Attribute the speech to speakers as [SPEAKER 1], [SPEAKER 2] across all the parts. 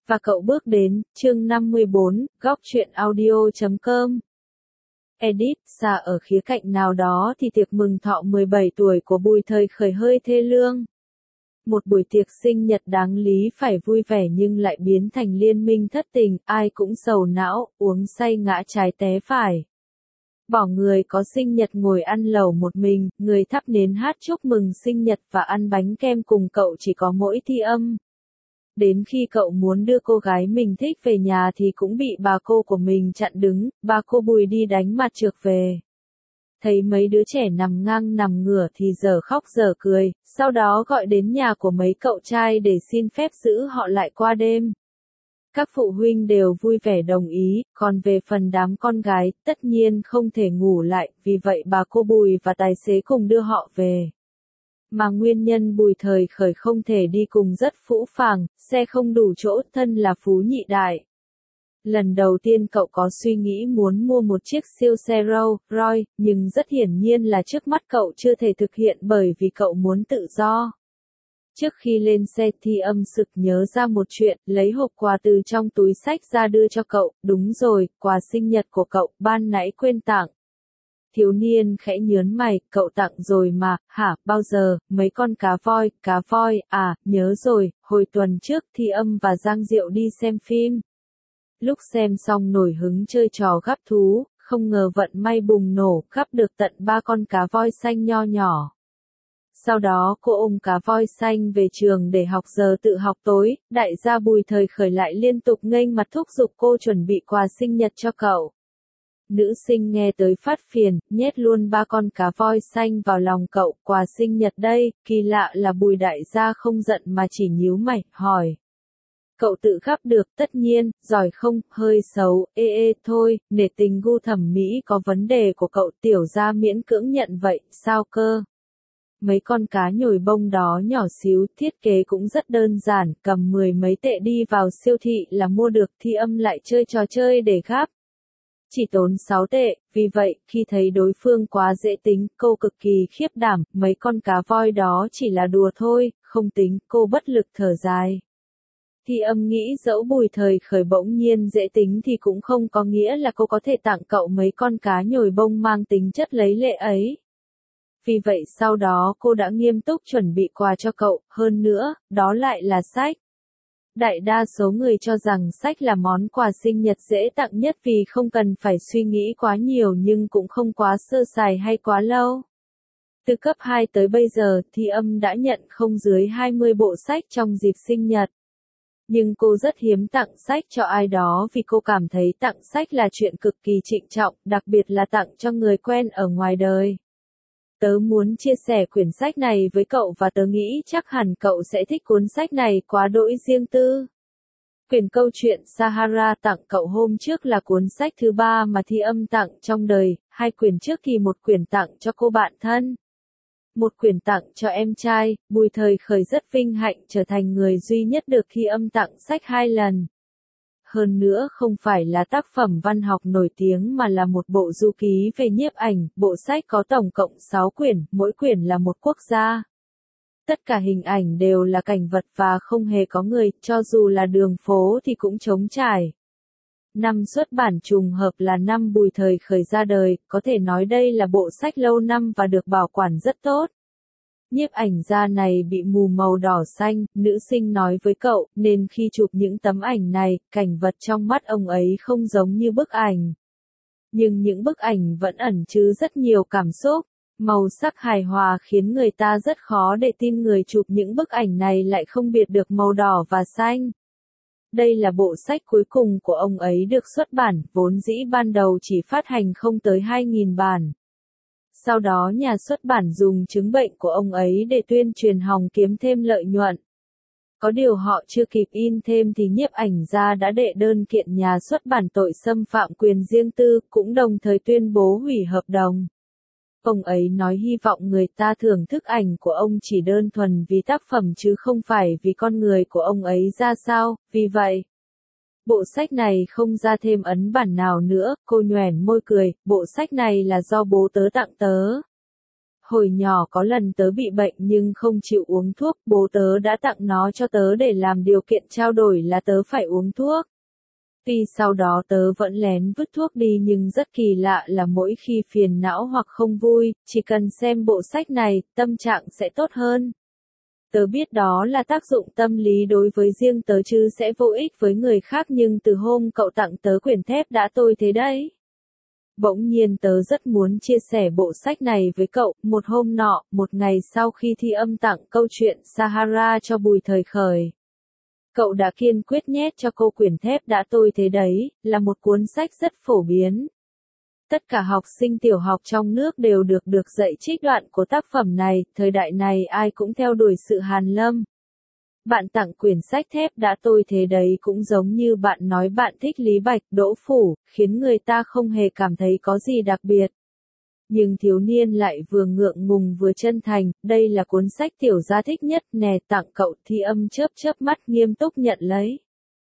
[SPEAKER 1] Và cậu bước đến, chương 54, góc truyện audio.com. Edit, xa ở khía cạnh nào đó thì tiệc mừng thọ 17 tuổi của Bùi Thời Khởi hơi thê lương. Một buổi tiệc sinh nhật đáng lý phải vui vẻ nhưng lại biến thành liên minh thất tình, ai cũng sầu não, uống say ngã trái té phải. Bỏ người có sinh nhật ngồi ăn lẩu một mình, người thắp nến hát chúc mừng sinh nhật và ăn bánh kem cùng cậu chỉ có mỗi Thi Âm. Đến khi cậu muốn đưa cô gái mình thích về nhà thì cũng bị bà cô của mình chặn đứng, bà cô Bùi đi đánh mặt trược về. Thấy mấy đứa trẻ nằm ngang nằm ngửa thì giờ khóc giờ cười, sau đó gọi đến nhà của mấy cậu trai để xin phép giữ họ lại qua đêm. Các phụ huynh đều vui vẻ đồng ý, còn về phần đám con gái, tất nhiên không thể ngủ lại, vì vậy bà cô Bùi và tài xế cùng đưa họ về. Mà nguyên nhân Bùi Thời Khởi không thể đi cùng rất phũ phàng, xe không đủ chỗ, thân là phú nhị đại. Lần đầu tiên cậu có suy nghĩ muốn mua một chiếc siêu xe Rolls Royce, nhưng rất hiển nhiên là trước mắt cậu chưa thể thực hiện bởi vì cậu muốn tự do. Trước khi lên xe Thi Âm sực nhớ ra một chuyện, lấy hộp quà từ trong túi xách ra đưa cho cậu, đúng rồi, quà sinh nhật của cậu, ban nãy quên tặng. Thiếu niên khẽ nhớn mày, cậu tặng rồi mà, hả, bao giờ, mấy con cá voi, à, nhớ rồi, hồi tuần trước Thi Âm và Giang Diệu đi xem phim. Lúc xem xong nổi hứng chơi trò gắp thú, không ngờ vận may bùng nổ, gắp được tận 3 con cá voi xanh nho nhỏ. Sau đó cô ôm cá voi xanh về trường để học giờ tự học tối, đại gia Bùi Thời Khởi lại liên tục nghênh mặt thúc giục cô chuẩn bị quà sinh nhật cho cậu. Nữ sinh nghe tới phát phiền, nhét luôn 3 con cá voi xanh vào lòng cậu, quà sinh nhật đây, kỳ lạ là Bùi đại gia không giận mà chỉ nhíu mày, hỏi. Cậu tự gắp được, tất nhiên, giỏi không, hơi xấu, thôi, nể tình gu thẩm mỹ có vấn đề của cậu tiểu gia miễn cưỡng nhận vậy, sao cơ? Mấy con cá nhồi bông đó nhỏ xíu, thiết kế cũng rất đơn giản, cầm 10 mấy tệ đi vào siêu thị là mua được. Thi Âm lại chơi trò chơi để gắp. Chỉ tốn 6 tệ, vì vậy, khi thấy đối phương quá dễ tính, cô cực kỳ khiếp đảm, mấy con cá voi đó chỉ là đùa thôi, không tính, cô bất lực thở dài. Thi Âm nghĩ dẫu Bùi Thời Khởi bỗng nhiên dễ tính thì cũng không có nghĩa là cô có thể tặng cậu mấy con cá nhồi bông mang tính chất lấy lệ ấy. Vì vậy sau đó cô đã nghiêm túc chuẩn bị quà cho cậu, hơn nữa, đó lại là sách. Đại đa số người cho rằng sách là món quà sinh nhật dễ tặng nhất vì không cần phải suy nghĩ quá nhiều nhưng cũng không quá sơ sài hay quá lâu. Từ cấp 2 tới bây giờ, Thi Âm đã nhận không dưới 20 bộ sách trong dịp sinh nhật. Nhưng cô rất hiếm tặng sách cho ai đó vì cô cảm thấy tặng sách là chuyện cực kỳ trịnh trọng, đặc biệt là tặng cho người quen ở ngoài đời. Tớ muốn chia sẻ quyển sách này với cậu và tớ nghĩ chắc hẳn cậu sẽ thích cuốn sách này quá đỗi riêng tư. Quyển câu chuyện Sahara tặng cậu hôm trước là cuốn sách thứ 3 mà Thi Âm tặng trong đời, 2 quyển trước thì một quyển tặng cho cô bạn thân. Một quyển tặng cho em trai, Bùi Thời Khởi rất vinh hạnh trở thành người duy nhất được Thi Âm tặng sách 2 lần. Hơn nữa không phải là tác phẩm văn học nổi tiếng mà là một bộ du ký về nhiếp ảnh, bộ sách có tổng cộng 6 quyển, mỗi quyển là một quốc gia. Tất cả hình ảnh đều là cảnh vật và không hề có người, cho dù là đường phố thì cũng trống trải. Năm xuất bản trùng hợp là năm Bùi Thời Khởi ra đời, có thể nói đây là bộ sách lâu năm và được bảo quản rất tốt. Nhiếp ảnh gia này bị mù màu đỏ xanh, nữ sinh nói với cậu, nên khi chụp những tấm ảnh này, cảnh vật trong mắt ông ấy không giống như bức ảnh. Nhưng những bức ảnh vẫn ẩn chứa rất nhiều cảm xúc, màu sắc hài hòa khiến người ta rất khó để tin người chụp những bức ảnh này lại không biệt được màu đỏ và xanh. Đây là bộ sách cuối cùng của ông ấy được xuất bản, vốn dĩ ban đầu chỉ phát hành không tới 2.000 bản. Sau đó nhà xuất bản dùng chứng bệnh của ông ấy để tuyên truyền hòng kiếm thêm lợi nhuận. Có điều họ chưa kịp in thêm thì nhiếp ảnh gia đã đệ đơn kiện nhà xuất bản tội xâm phạm quyền riêng tư, cũng đồng thời tuyên bố hủy hợp đồng. Ông ấy nói hy vọng người ta thưởng thức ảnh của ông chỉ đơn thuần vì tác phẩm chứ không phải vì con người của ông ấy ra sao, vì vậy. Bộ sách này không ra thêm ấn bản nào nữa, cô nhoẻn môi cười, bộ sách này là do bố tớ tặng tớ. hồi nhỏ có lần tớ bị bệnh nhưng không chịu uống thuốc, bố tớ đã tặng nó cho tớ để làm điều kiện trao đổi là tớ phải uống thuốc. Tuy sau đó tớ vẫn lén vứt thuốc đi nhưng rất kỳ lạ là mỗi khi phiền não hoặc không vui, chỉ cần xem bộ sách này, tâm trạng sẽ tốt hơn. Tớ biết đó là tác dụng tâm lý đối với riêng tớ chứ sẽ vô ích với người khác, nhưng từ hôm cậu tặng tớ quyển thép đã tôi thế đấy. Bỗng nhiên tớ rất muốn chia sẻ bộ sách này với cậu. Một hôm nọ, một ngày sau khi Thi Âm tặng câu chuyện Sahara cho Bùi Thời Khởi, cậu đã kiên quyết nhét cho cô quyển thép đã tôi thế đấy, là một cuốn sách rất phổ biến. Tất cả học sinh tiểu học trong nước đều được dạy trích đoạn của tác phẩm này, thời đại này ai cũng theo đuổi sự hàn lâm. Bạn tặng quyển sách thép đã tôi thế đấy cũng giống như bạn nói bạn thích Lý Bạch, Đỗ Phủ, khiến người ta không hề cảm thấy có gì đặc biệt. Nhưng thiếu niên lại vừa ngượng ngùng vừa chân thành, đây là cuốn sách tiểu gia thích nhất nè, tặng cậu. Thi Âm chớp chớp mắt nghiêm túc nhận lấy.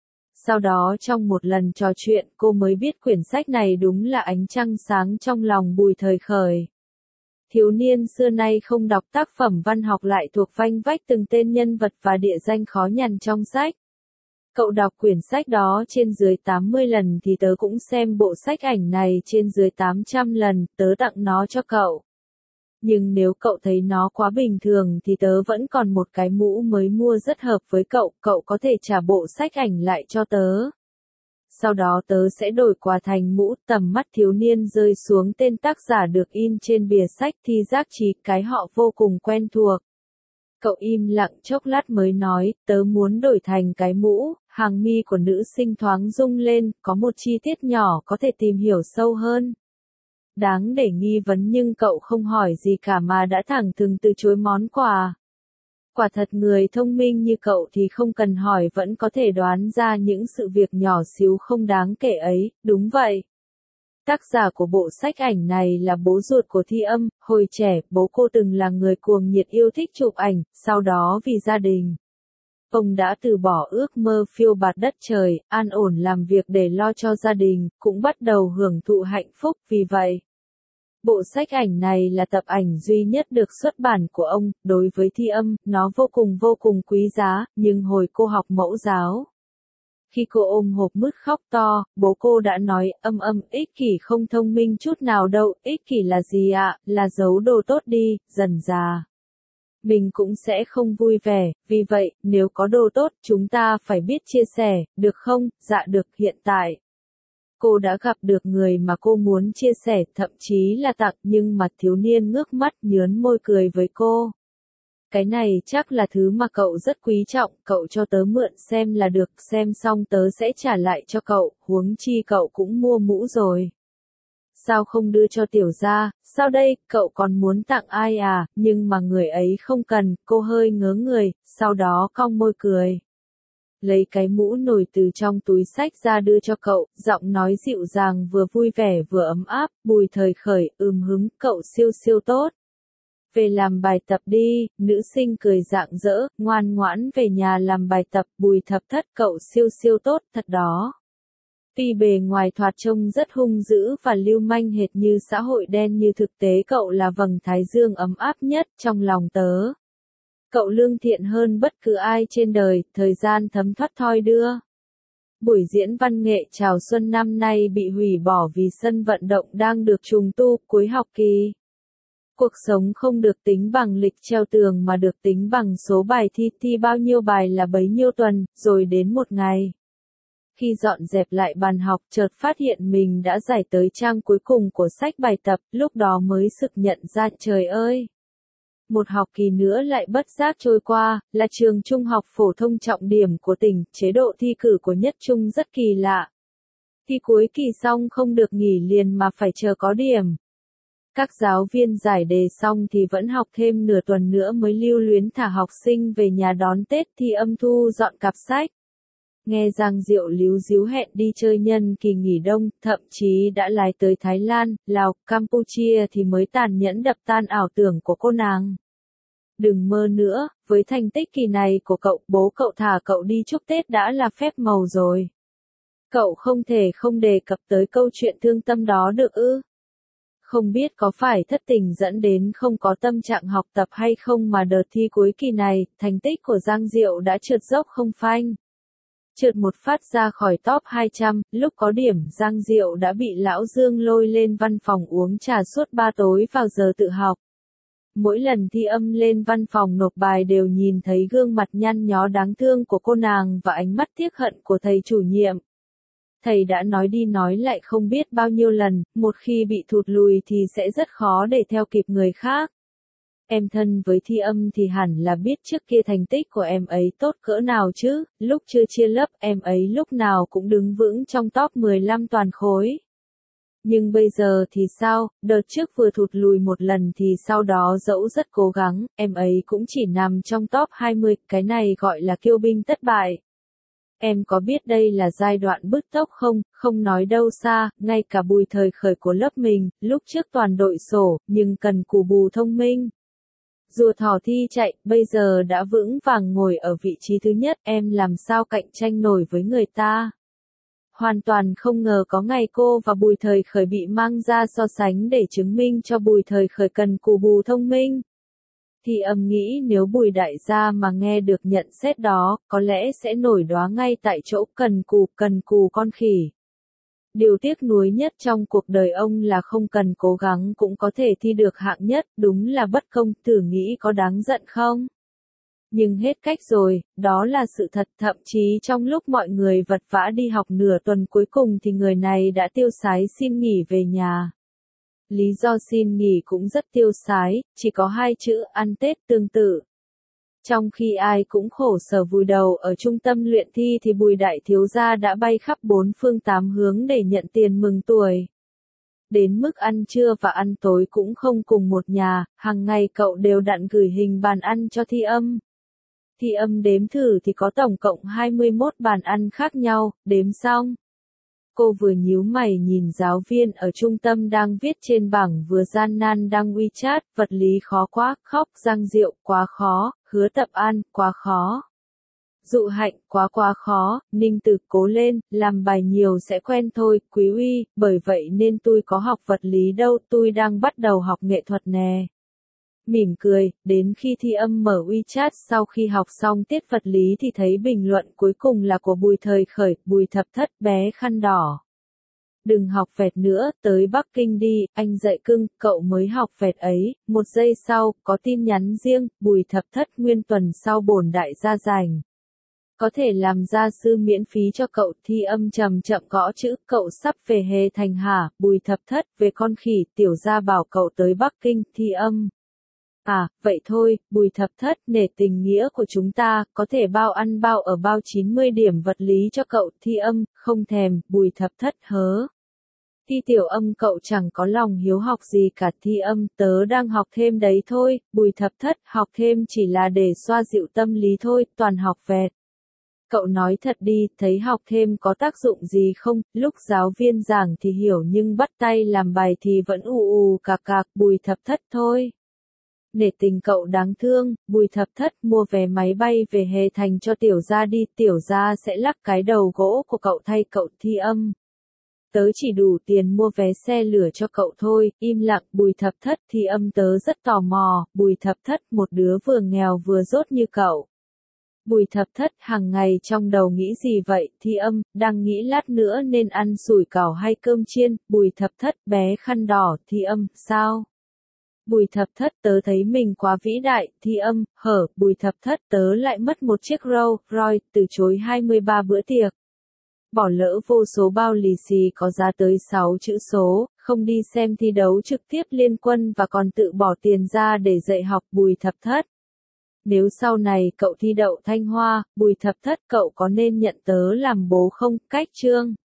[SPEAKER 1] Sau đó trong một lần trò chuyện cô mới biết quyển sách này đúng là ánh trăng sáng trong lòng Bùi Thời Khởi. Thiếu niên xưa nay không đọc tác phẩm văn học lại thuộc vanh vách từng tên nhân vật và địa danh khó nhằn trong sách. Cậu đọc quyển sách đó trên dưới 80 lần thì tớ cũng xem bộ sách ảnh này trên dưới 800 lần, tớ tặng nó cho cậu. Nhưng nếu cậu thấy nó quá bình thường thì tớ vẫn còn một cái mũ mới mua rất hợp với cậu, cậu có thể trả bộ sách ảnh lại cho tớ. Sau đó tớ sẽ đổi quà thành mũ. Tầm mắt thiếu niên rơi xuống tên tác giả được in trên bìa sách Thi Giác Trí, cái họ vô cùng quen thuộc. Cậu im lặng chốc lát mới nói, tớ muốn đổi thành cái mũ. Hàng mi của nữ sinh thoáng rung lên, có một chi tiết nhỏ có thể tìm hiểu sâu hơn. Đáng để nghi vấn nhưng cậu không hỏi gì cả mà đã thẳng thừng từ chối món quà. Quả thật người thông minh như cậu thì không cần hỏi vẫn có thể đoán ra những sự việc nhỏ xíu không đáng kể ấy, đúng vậy. Tác giả của bộ sách ảnh này là bố ruột của Thi Âm, hồi trẻ, bố cô từng là người cuồng nhiệt yêu thích chụp ảnh, sau đó vì gia đình, ông đã từ bỏ ước mơ phiêu bạt đất trời, an ổn làm việc để lo cho gia đình, cũng bắt đầu hưởng thụ hạnh phúc, vì vậy. Bộ sách ảnh này là tập ảnh duy nhất được xuất bản của ông. Đối với Thi Âm, nó vô cùng quý giá, nhưng hồi cô học mẫu giáo, khi cô ôm hộp mứt khóc to, bố cô đã nói, ích kỷ không thông minh chút nào đâu, ích kỷ là gì ạ, là giấu đồ tốt đi, dần già mình cũng sẽ không vui vẻ, vì vậy, nếu có đồ tốt, chúng ta phải biết chia sẻ, được không? Dạ được. Hiện tại cô đã gặp được người mà cô muốn chia sẻ, thậm chí là tặng, nhưng mà thiếu niên ngước mắt nhớn môi cười với cô. Cái này chắc là thứ mà cậu rất quý trọng, cậu cho tớ mượn xem là được, xem xong tớ sẽ trả lại cho cậu, huống chi cậu cũng mua mũ rồi. Sao không đưa cho tiểu gia, sao đây, cậu còn muốn tặng ai à, nhưng mà người ấy không cần, cô hơi ngớ người, sau đó cong môi cười. Lấy cái mũ nổi từ trong túi xách ra đưa cho cậu, giọng nói dịu dàng vừa vui vẻ vừa ấm áp. Bùi Thời Khởi, hứng, cậu siêu tốt. Về làm bài tập đi. Nữ sinh cười rạng rỡ, ngoan ngoãn về nhà làm bài tập. Bùi Thập Thất, cậu siêu tốt, thật đó. Tuy bề ngoài thoạt trông rất hung dữ và lưu manh hệt như xã hội đen, như thực tế cậu là vầng thái dương ấm áp nhất trong lòng tớ. Cậu lương thiện hơn bất cứ ai trên đời, thời gian thấm thoát thoi đưa. Buổi diễn văn nghệ chào xuân năm nay bị hủy bỏ vì sân vận động đang được trùng tu cuối học kỳ. Cuộc sống không được tính bằng lịch treo tường mà được tính bằng số bài thi bao nhiêu bài là bấy nhiêu tuần, rồi đến một ngày. Khi dọn dẹp lại bàn học chợt phát hiện mình đã giải tới trang cuối cùng của sách bài tập, lúc đó mới sực nhận ra trời ơi. Một học kỳ nữa lại bất giác trôi qua, là trường trung học phổ thông trọng điểm của tỉnh, chế độ thi cử của nhất trung rất kỳ lạ. Thi cuối kỳ xong không được nghỉ liền mà phải chờ có điểm. Các giáo viên giải đề xong thì vẫn học thêm nửa tuần nữa mới lưu luyến thả học sinh về nhà đón Tết. Thi Âm thu dọn cặp sách. Nghe Giang Diệu líu díu hẹn đi chơi nhân kỳ nghỉ đông, thậm chí đã lái tới Thái Lan, Lào, Campuchia thì mới tàn nhẫn đập tan ảo tưởng của cô nàng. Đừng mơ nữa, với thành tích kỳ này của cậu, bố cậu thả cậu đi chúc Tết đã là phép màu rồi. Cậu không thể không đề cập tới câu chuyện thương tâm đó được ư? Không biết có phải thất tình dẫn đến không có tâm trạng học tập hay không mà đợt thi cuối kỳ này, thành tích của Giang Diệu đã trượt dốc không phanh. Trượt một phát ra khỏi top 200, lúc có điểm Giang Diệu đã bị Lão Dương lôi lên văn phòng uống trà suốt 3 tối vào giờ tự học. Mỗi lần thi âm lên văn phòng nộp bài đều nhìn thấy gương mặt nhăn nhó đáng thương của cô nàng và ánh mắt tiếc hận của thầy chủ nhiệm. Thầy đã nói đi nói lại không biết bao nhiêu lần, một khi bị thụt lùi thì sẽ rất khó để theo kịp người khác. Em thân với thi âm thì hẳn là biết trước kia thành tích của em ấy tốt cỡ nào chứ, lúc chưa chia lớp em ấy lúc nào cũng đứng vững trong top 15 toàn khối. Nhưng bây giờ thì sao, đợt trước vừa thụt lùi một lần thì sau đó dẫu rất cố gắng, em ấy cũng chỉ nằm trong top 20, cái này gọi là kiêu binh tất bại. Em có biết đây là giai đoạn bứt tốc không, không nói đâu xa, ngay cả Bùi thời khởi của lớp mình, lúc trước toàn đội sổ, nhưng cần cù bù thông minh. Rùa thỏ thi chạy, bây giờ đã vững vàng ngồi ở vị trí thứ nhất, em làm sao cạnh tranh nổi với người ta. Hoàn toàn không ngờ có ngày cô và Bùi thời khởi bị mang ra so sánh để chứng minh cho Bùi thời khởi cần cù bù thông minh. Thì âm nghĩ nếu Bùi đại gia mà nghe được nhận xét đó, có lẽ sẽ nổi đoá ngay tại chỗ cần cù con khỉ. Điều tiếc nuối nhất trong cuộc đời ông là không cần cố gắng cũng có thể thi được hạng nhất, đúng là bất công, thử nghĩ có đáng giận không? Nhưng hết cách rồi, đó là sự thật, thậm chí trong lúc mọi người vật vã đi học nửa tuần cuối cùng thì người này đã tiêu sái xin nghỉ về nhà. Lý do xin nghỉ cũng rất tiêu sái, chỉ có 2 chữ ăn Tết tương tự. Trong khi ai cũng khổ sở vùi đầu ở trung tâm luyện thi thì Bùi đại thiếu gia đã bay khắp 4 phương 8 hướng để nhận tiền mừng tuổi. Đến mức ăn trưa và ăn tối cũng không cùng một nhà, hàng ngày cậu đều đặn gửi hình bàn ăn cho thi âm. Thi âm đếm thử thì có tổng cộng 21 bàn ăn khác nhau, đếm xong. Cô vừa nhíu mày nhìn giáo viên ở trung tâm đang viết trên bảng vừa gian nan đăng WeChat, vật lý khó quá, khóc, Giang Diệu, quá khó, Hứa Tập An, quá khó. Dụ Hạnh, quá khó, Ninh Tử, cố lên, làm bài nhiều sẽ quen thôi, Quý Uy, bởi vậy nên tôi có học vật lý đâu, tôi đang bắt đầu học nghệ thuật nè. Mỉm cười, đến khi thi âm mở WeChat sau khi học xong tiết vật lý thì thấy bình luận cuối cùng là của Bùi thời khởi, Bùi thập thất, bé khăn đỏ. Đừng học vẹt nữa, tới Bắc Kinh đi, anh dạy cưng, cậu mới học vẹt ấy. 1 giây sau, có tin nhắn riêng, Bùi thập thất nguyên tuần sau bổn đại gia rảnh. Có thể làm gia sư miễn phí cho cậu. Thi âm chậm chậm gõ chữ, cậu sắp về Hề Thành hả, Bùi thập thất, về con khỉ, tiểu gia bảo cậu tới Bắc Kinh. Thi âm. À, vậy thôi, Bùi thập thất, nể tình nghĩa của chúng ta, có thể bao ăn bao ở bao 90 điểm vật lý cho cậu. Thi âm, không thèm, Bùi thập thất hớ. Thi tiểu âm, cậu chẳng có lòng hiếu học gì cả. Thi âm, tớ đang học thêm đấy thôi. Bùi thập thất, học thêm chỉ là để xoa dịu tâm lý thôi, toàn học vẹt. Cậu nói thật đi, thấy học thêm có tác dụng gì không? Lúc giáo viên giảng thì hiểu nhưng bắt tay làm bài thì vẫn ù cạc cạc. Bùi thập thất thôi. Nể tình cậu đáng thương, Bùi thập thất, mua vé máy bay về Hề Thành cho tiểu gia đi, tiểu gia sẽ lắc cái đầu gỗ của cậu thay cậu. Thi âm. Tớ chỉ đủ tiền mua vé xe lửa cho cậu thôi, im lặng. Bùi thập thất, thi âm, tớ rất tò mò, Bùi thập thất, một đứa vừa nghèo vừa dốt như cậu. Bùi thập thất, hàng ngày trong đầu nghĩ gì vậy? Thi âm, đang nghĩ lát nữa nên ăn sủi cảo hay cơm chiên. Bùi thập thất, bé khăn đỏ. Thi âm, sao? Bùi thập thất, tớ thấy mình quá vĩ đại. Thi âm, hở, Bùi thập thất, tớ lại mất một chiếc Rolls Royce, từ chối 23 bữa tiệc. Bỏ lỡ vô số bao lì xì có giá tới 6 chữ số, không đi xem thi đấu trực tiếp Liên Quân và còn tự bỏ tiền ra để dạy học. Bùi thập thất. Nếu sau này cậu thi đậu Thanh Hoa, Bùi thập thất, cậu có nên nhận tớ làm bố không? Cách chương